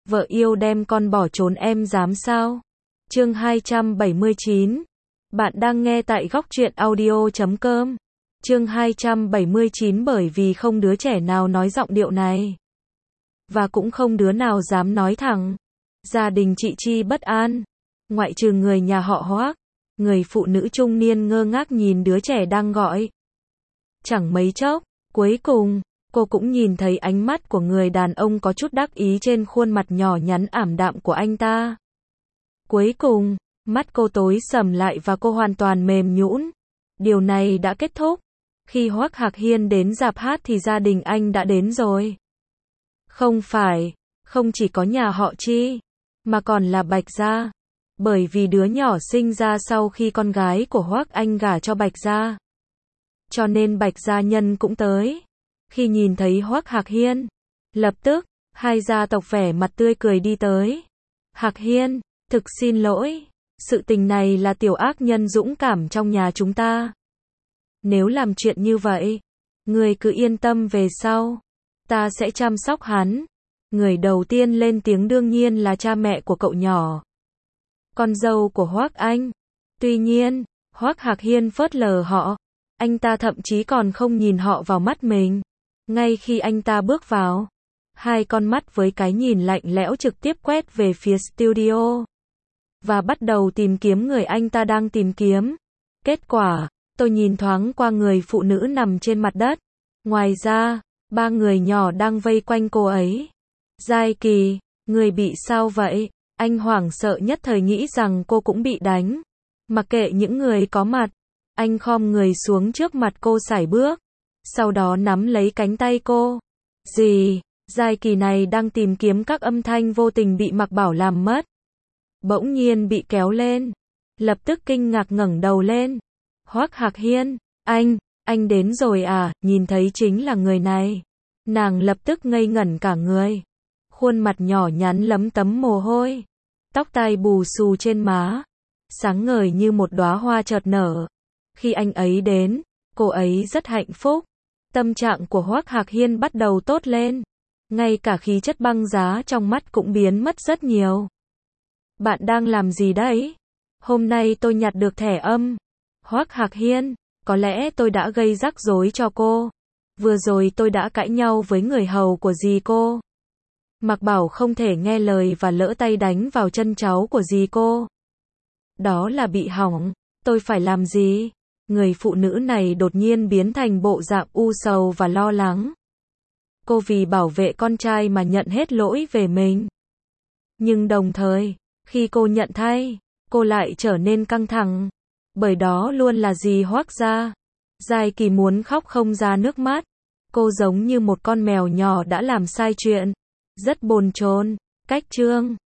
Vợ yêu đem con bỏ trốn em dám sao? Chương 279. Bạn đang nghe tại góc truyện audio.com. Chương 279 bởi vì không đứa trẻ nào nói giọng điệu này. Và cũng không đứa nào dám nói thẳng. Gia đình chị Chi bất an. Ngoại trừ người nhà họ Hoác, người phụ nữ trung niên ngơ ngác nhìn đứa trẻ đang gọi. Chẳng mấy chốc, cuối cùng, cô cũng nhìn thấy ánh mắt của người đàn ông có chút đắc ý trên khuôn mặt nhỏ nhắn ảm đạm của anh ta. Cuối cùng, mắt cô tối sầm lại và cô hoàn toàn mềm nhũn. Điều này đã kết thúc. Khi Hoác Hạc Hiên đến rạp hát thì gia đình anh đã đến rồi. Không phải, không chỉ có nhà họ Chi, mà còn là Bạch Gia. Bởi vì đứa nhỏ sinh ra sau khi con gái của Hoác Anh gả cho Bạch Gia. Cho nên Bạch Gia nhân cũng tới. Khi nhìn thấy Hoác Hạc Hiên, lập tức, hai gia tộc vẻ mặt tươi cười đi tới. Hạc Hiên, thực xin lỗi, sự tình này là tiểu ác nhân dũng cảm trong nhà chúng ta. Nếu làm chuyện như vậy, người cứ yên tâm về sau, ta sẽ chăm sóc hắn. Người đầu tiên lên tiếng đương nhiên là cha mẹ của cậu nhỏ, con dâu của Hoác Anh. Tuy nhiên, Hoác Hạc Hiên phớt lờ họ, anh ta thậm chí còn không nhìn họ vào mắt mình. Ngay khi anh ta bước vào, hai con mắt với cái nhìn lạnh lẽo trực tiếp quét về phía studio và bắt đầu tìm kiếm người anh ta đang tìm kiếm. Kết quả, tôi nhìn thoáng qua người phụ nữ nằm trên mặt đất. Ngoài ra, ba người nhỏ đang vây quanh cô ấy. Giai Kỳ, người bị sao vậy? Anh hoảng sợ nhất thời nghĩ rằng cô cũng bị đánh. Mặc kệ những người có mặt, anh khom người xuống trước mặt cô sải bước, sau đó nắm lấy cánh tay cô. Gì? Giai Kỳ này đang tìm kiếm các âm thanh vô tình bị Mạc Bảo làm mất. Bỗng nhiên bị kéo lên, lập tức kinh ngạc ngẩng đầu lên. Hoác Hạc Hiên, anh đến rồi à? Nhìn thấy chính là người này. Nàng lập tức ngây ngẩn cả người. Khuôn mặt nhỏ nhắn lấm tấm mồ hôi, tóc tai bù xù trên má, sáng ngời như một đóa hoa chợt nở. Khi anh ấy đến, cô ấy rất hạnh phúc. Tâm trạng của Hoác Hạc Hiên bắt đầu tốt lên. Ngay cả khí chất băng giá trong mắt cũng biến mất rất nhiều. Bạn đang làm gì đấy? Hôm nay tôi nhặt được thẻ âm. Hoác Hạc Hiên, có lẽ tôi đã gây rắc rối cho cô. Vừa rồi tôi đã cãi nhau với người hầu của dì cô. Mạc Bảo không thể nghe lời và lỡ tay đánh vào chân cháu của dì cô. Đó là bị hỏng. Tôi phải làm gì? Người phụ nữ này đột nhiên biến thành bộ dạng u sầu và lo lắng. Cô vì bảo vệ con trai mà nhận hết lỗi về mình. Nhưng đồng thời, khi cô nhận thay, cô lại trở nên căng thẳng. Bởi đó luôn là dì Hoác gia. Giai Kỳ muốn khóc không ra nước mắt. Cô giống như một con mèo nhỏ đã làm sai chuyện. Rất bồn chồn. Cách chương